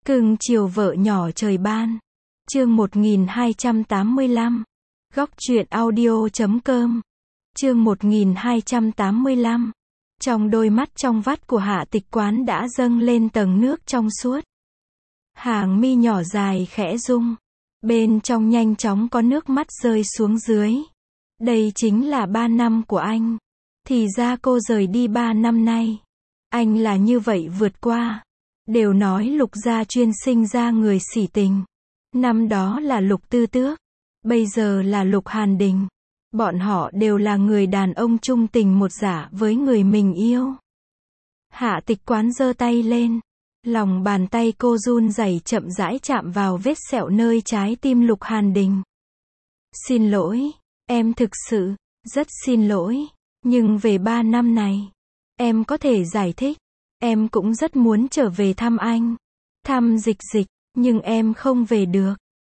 Cưng chiều vợ nhỏ trời ban. Chương 1285. Góc truyện audio.com. Chương 1285. Trong đôi mắt trong vắt của Hạ Tịch Quán đã dâng lên tầng nước trong suốt. Hàng mi nhỏ dài khẽ rung. Bên trong nhanh chóng có nước mắt rơi xuống dưới. Đây chính là 3 năm của anh. Thì ra cô rời đi 3 năm nay. Anh là như vậy vượt qua. Đều nói Lục gia chuyên sinh ra người sỉ tình. Năm đó là Lục Tư Tước. Bây giờ là Lục Hàn Đình. Bọn họ đều là người đàn ông trung tình một dạ với người mình yêu. Hạ Tịch Quán giơ tay lên. Lòng bàn tay cô run rẩy chậm rãi chạm vào vết sẹo nơi trái tim Lục Hàn Đình. Xin lỗi, em thực sự, rất xin lỗi. Nhưng về 3 năm này, em có thể giải thích. Em cũng rất muốn trở về thăm anh. Thăm Dịch Dịch, nhưng em không về được.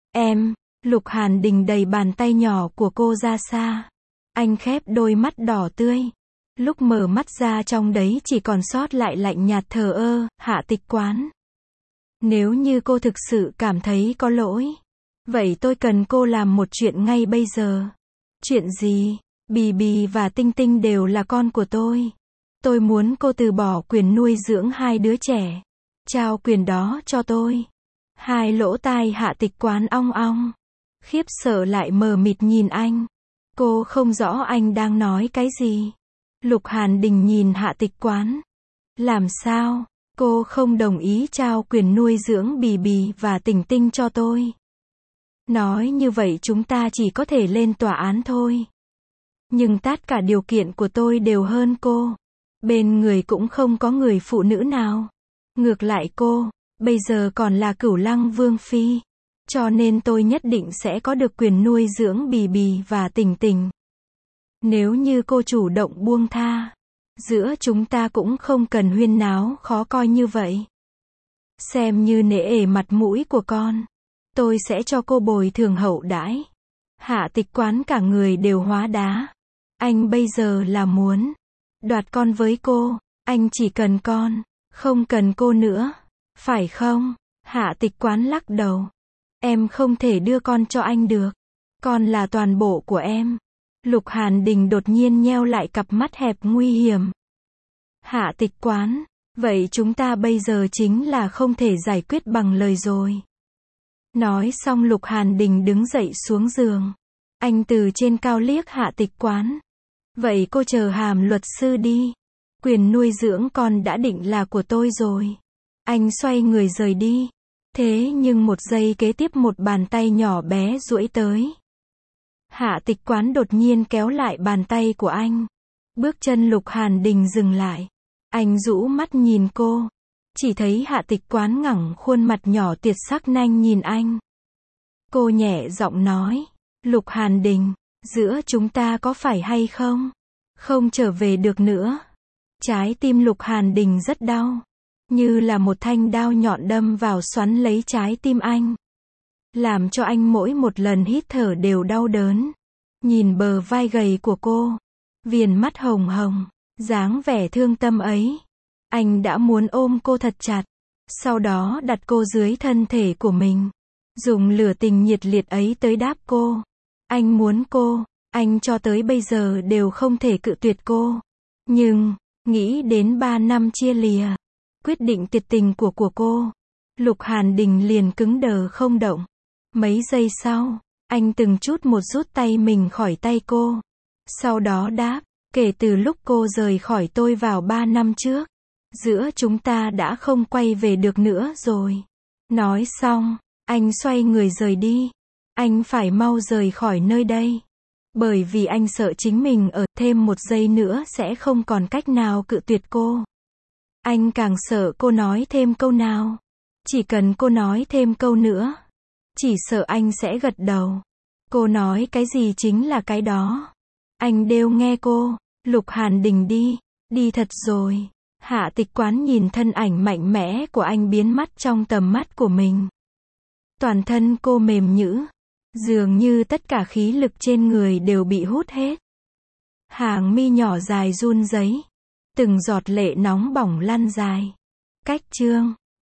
Lục Hàn Đình đẩy bàn tay nhỏ của cô ra xa. Anh khép đôi mắt đỏ tươi. Lúc mở mắt ra trong đấy chỉ còn sót lại lạnh nhạt thờ ơ. Hạ Tịch Quán. Nếu như cô thực sự cảm thấy có lỗi, vậy tôi cần cô làm một chuyện ngay bây giờ. Chuyện gì? Bì Bì và Tinh Tinh đều là con của tôi. Tôi muốn cô từ bỏ quyền nuôi dưỡng 2 đứa trẻ. Trao quyền đó cho tôi. Hai lỗ tai Hạ Tịch Quán ong ong. Khiếp sợ lại mờ mịt nhìn anh. Cô không rõ anh đang nói cái gì. Lục Hàn Đình nhìn Hạ Tịch Quán. Làm sao? Cô không đồng ý trao quyền nuôi dưỡng Bì Bì và Tinh Tinh cho tôi. Nói như vậy chúng ta chỉ có thể lên tòa án thôi. Nhưng tất cả điều kiện của tôi đều hơn cô. Bên người cũng không có người phụ nữ nào. Ngược lại cô, bây giờ còn là Cửu Lăng Vương Phi. Cho nên tôi nhất định sẽ có được quyền nuôi dưỡng Bì Bì và Tình Tình. Nếu như cô chủ động buông tha, giữa chúng ta cũng không cần huyên náo khó coi như vậy. Xem như nể mặt mũi của con, tôi sẽ cho cô bồi thường hậu đãi. Hạ Tịch Quán cả người đều hóa đá. Anh bây giờ là muốn đoạt con với cô. Anh chỉ cần con, không cần cô nữa. Phải không? Hạ Tịch Quán lắc đầu. Em không thể đưa con cho anh được. Con là toàn bộ của em. Lục Hàn Đình đột nhiên nheo lại cặp mắt hẹp nguy hiểm. Hạ Tịch Quán, vậy chúng ta bây giờ chính là không thể giải quyết bằng lời rồi. Nói xong Lục Hàn Đình đứng dậy xuống giường. Anh từ trên cao liếc Hạ Tịch Quán. Vậy cô chờ hàm luật sư đi. Quyền nuôi dưỡng con đã định là của tôi rồi. Anh xoay người rời đi. Thế nhưng một giây kế tiếp một bàn tay nhỏ bé duỗi tới. Hạ Tịch Quán đột nhiên kéo lại bàn tay của anh. Bước chân Lục Hàn Đình dừng lại. Anh rũ mắt nhìn cô. Chỉ thấy Hạ Tịch Quán ngẩng khuôn mặt nhỏ tiệt sắc nanh nhìn anh. Cô nhẹ giọng nói. Lục Hàn Đình, giữa chúng ta có phải hay không? Không trở về được nữa. Trái tim Lục Hàn Đình rất đau. Như là một thanh đao nhọn đâm vào xoắn lấy trái tim anh. Làm cho anh mỗi một lần hít thở đều đau đớn. Nhìn bờ vai gầy của cô. Viền mắt hồng hồng. Dáng vẻ thương tâm ấy. Anh đã muốn ôm cô thật chặt. Sau đó đặt cô dưới thân thể của mình. Dùng lửa tình nhiệt liệt ấy tới đáp cô. Anh muốn cô. Anh cho tới bây giờ đều không thể cự tuyệt cô. Nhưng, nghĩ đến 3 năm chia lìa. Quyết định tuyệt tình của cô. Lục Hàn Đình liền cứng đờ không động. Mấy giây sau, anh từng chút một rút tay mình khỏi tay cô. Sau đó đáp, kể từ lúc cô rời khỏi tôi vào 3 năm trước, giữa chúng ta đã không quay về được nữa rồi. Nói xong, anh xoay người rời đi. Anh phải mau rời khỏi nơi đây. Bởi vì anh sợ chính mình ở thêm một giây nữa sẽ không còn cách nào cự tuyệt cô. Anh càng sợ cô nói thêm câu nào. Chỉ cần cô nói thêm câu nữa, chỉ sợ anh sẽ gật đầu. Cô nói cái gì chính là cái đó. Anh đều nghe cô. Lục Hàn Đình đi thật rồi. Hạ Tịch Quán nhìn thân ảnh mạnh mẽ của anh biến mất trong tầm mắt của mình. Toàn thân cô mềm nhũn, dường như tất cả khí lực trên người đều bị hút hết. Hàng mi nhỏ dài run rẩy, từng giọt lệ nóng bỏng lăn dài. Cách chương